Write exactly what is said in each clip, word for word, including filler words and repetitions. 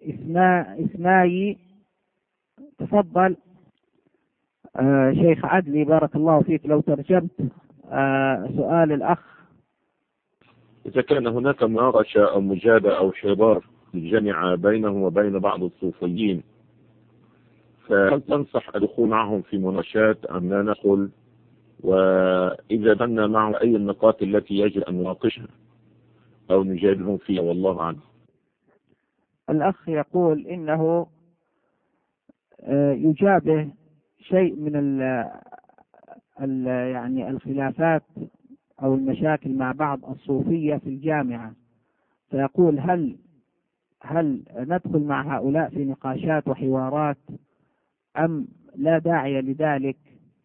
إسماء إسماعي. تفضل آه شيخ عدلي، بارك الله فيك، لو ترجمت آه سؤال الأخ. إذا كان هناك مناقشة أو مجادلة أو حوار جمع بينه وبين بعض الصوفيين، فهل تنصح الدخول معهم في مناقشات أم لا ندخل؟ وإذا دخلنا معه أي النقاط التي يجب أن نناقشها أو نجادلهم فيها؟ والله أعلم. الأخ يقول إنه يجابه شيء من ال ال يعني الخلافات أو المشاكل مع بعض الصوفية في الجامعة، فيقول هل هل ندخل مع هؤلاء في نقاشات وحوارات أم لا داعي لذلك؟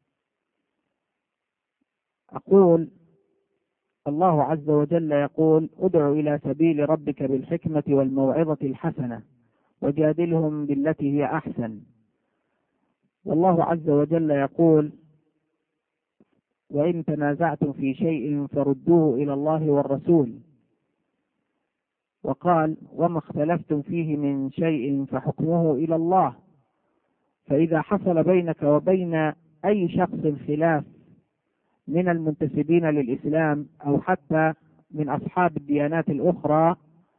أقول الله عز وجل يقول: ادع إلى سبيل ربك بالحكمة والموعظة الحسنة وجادلهم بالتي هي أحسن. والله عز وجل يقول: وإن تنازعتم في شيء فردوه إلى الله والرسول. وقال: وما اختلفتم فيه من شيء فحكمه إلى الله. فإذا حصل بينك وبين أي شخص خلاف من المنتسبين للإسلام أو حتى من أصحاب الديانات الأخرى،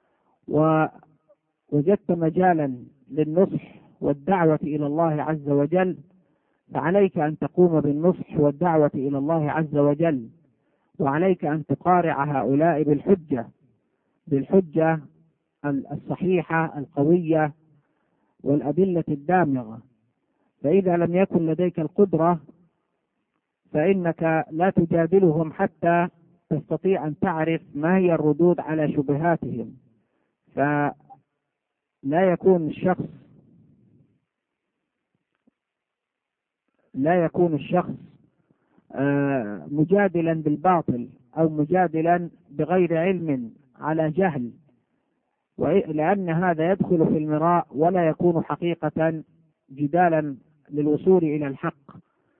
ووجدت مجالا للنصح والدعوة إلى الله عز وجل، فعليك أن تقوم بالنصح والدعوة إلى الله عز وجل، وعليك أن تقارع هؤلاء بالحجة بالحجة الصحيحة القوية والأدلة الدامغة. فإذا لم يكن لديك القدرة فإنك لا تجادلهم حتى تستطيع أن تعرف ما هي الردود على شبهاتهم. فلا يكون الشخص لا يكون الشخص مجادلا بالباطل أو مجادلا بغير علم على جهل، لأن هذا يدخل في المراء ولا يكون حقيقة جدالا للوصول إلى الحق.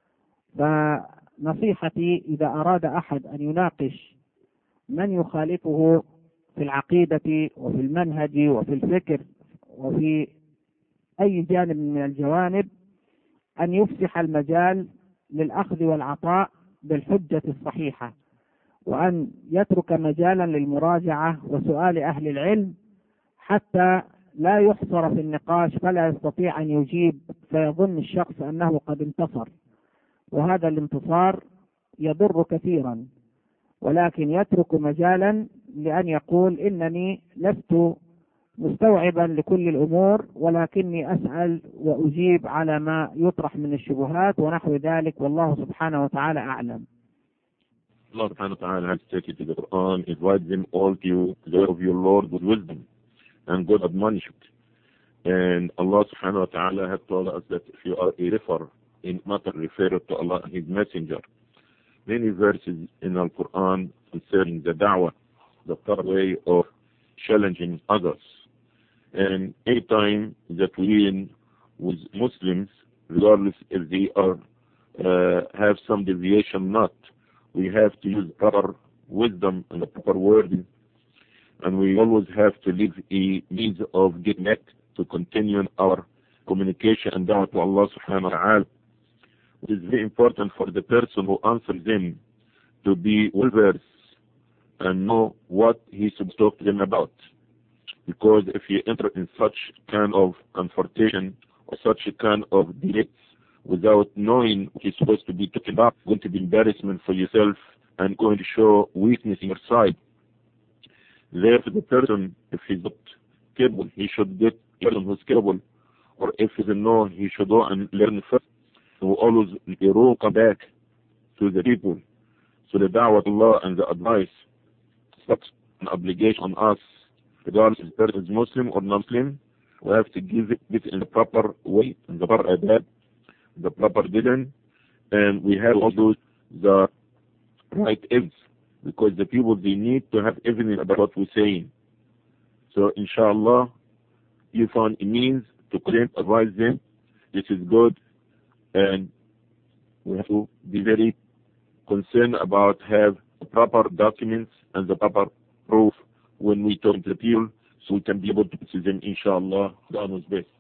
فنصيحتي: إذا أراد أحد أن يناقش من يخالفه في العقيدة وفي المنهج وفي الفكر وفي أي جانب من الجوانب، أن يفسح المجال للأخذ والعطاء بالحجة الصحيحة، وأن يترك مجالا للمراجعة وسؤال أهل العلم، حتى لا يحصر في النقاش فلا يستطيع أن يجيب، فيظن الشخص أنه قد انتصر، وهذا الانتصار يضر كثيرا. ولكن يترك مجالا لأن يقول: إنني لست مستوعبا لكل الأمور، ولكني أسأل وأجيب على ما يطرح من الشبهات ونحو ذلك، والله سبحانه وتعالى أعلم. Allah subhanahu wa ta'ala has stated in the Quran, advise them all to you, the way of your Lord with wisdom and good admonishment. And Allah subhanahu wa ta'ala has told us that if you are a refer in matter referred to Allah and His Messenger, many verses in the Quran concerning the da'wah, the third way of challenging others. And any time that we in with Muslims, regardless if they are uh, have some deviation not, we have to use proper wisdom and the proper wording, and we always have to leave a means of getting back to continue our communication and da'wah to Allah subhanahu wa ta'ala. It is very important for the person who answers them to be well versed and know what he should talk to them about. Because if you enter in such kind of confrontation or such a kind of debates without knowing what you're supposed to be talking about, it's going to be embarrassment for yourself and going to show weakness in your side. Therefore, the person, if he's not capable, he should get a person who's capable, or if he doesn't know, he should go and learn first. So always the rule come back to the people. So the da'wah to Allah and the advice, such an obligation on us, regardless if the person is Muslim or non-Muslim, we have to give it, it in the proper way, in the proper adab, the proper diligence, and we have also the right evidence, because the people, they need to have evidence about what we're saying. So inshallah, you find a means to claim, advise them, this is good, and we have to be very concerned about have the proper documents and the proper proof when we talk to the people, so we can be able to see them, inshallah, God knows best.